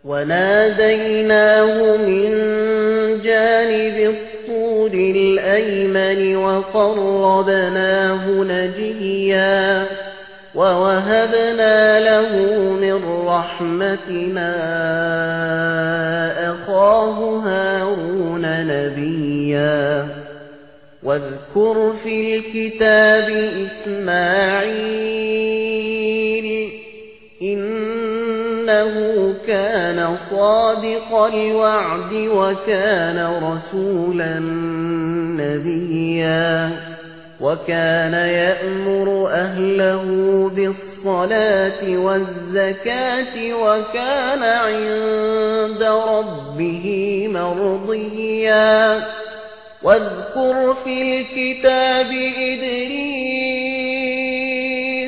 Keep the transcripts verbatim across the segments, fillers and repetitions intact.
وناديناه من جانب الطور الأيمن وقربناه نجيا ووهبنا له من رحمتنا أخاه هارون نبيا واذكر في الكتاب إسماعيل إنه كان صادق الوعد وكان رسولا نبيا وكان يأمر أهله بالصلاة والزكاة وكان عند ربه مرضيا واذكر في الكتاب إدريس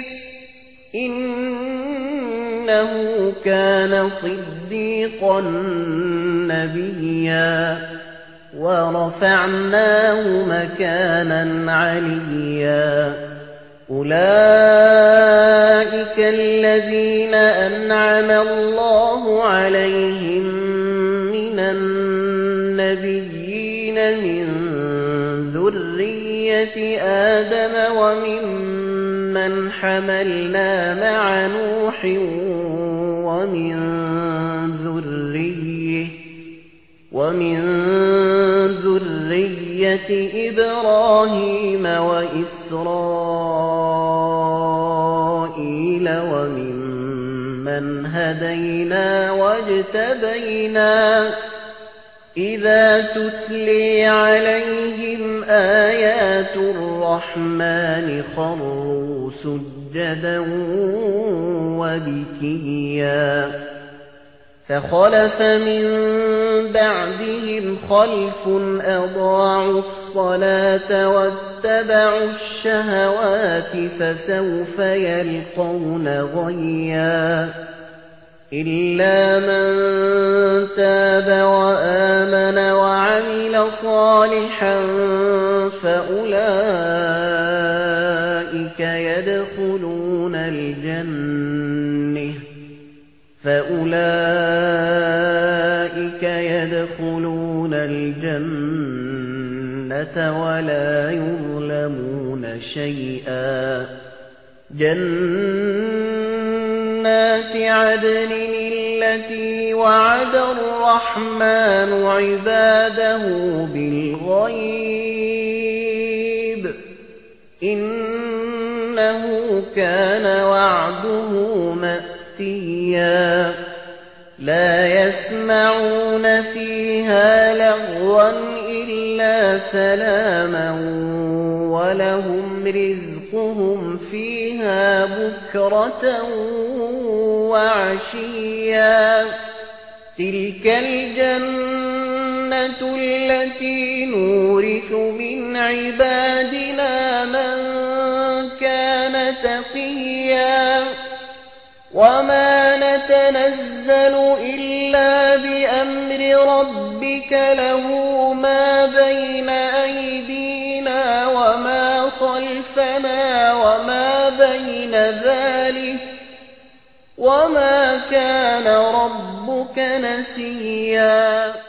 إنه كان صديقا نبيا ورفعناه مكانا عليا أولئك الذين أنعم الله عليهم من النبيين من ذرية آدم وممن حملنا مع نوح ومن ذرية ومن ذرية إبراهيم وإسرائيل وممن هدينا واجتبينا إذا تتلي عليهم آيات الرحمن خروا سجدا وبكيا فخلف من بعدهم خلف أضاعوا الصلاة واتبعوا الشهوات فسوف يلقون غيا إلا من تاب وآمن وعمل صالحا فأولئك يدخلون الجنة فأولئك يدخلون الجنة ولا يظلمون شيئا جنات عدن التي وعد الرحمن عباده بالغيب إنه كان وعده مأتيا لا يسمعون فيها لغوا إلا سلاما ولهم رزقهم فيها بكرة وعشيا تلك الجنة التي نورث من عبادنا من كان تقيا وما نتنزل إلا بأمر ربك له ما بين أيدينا وما خلفنا وما بين ذلك وما كان ربك نسيا.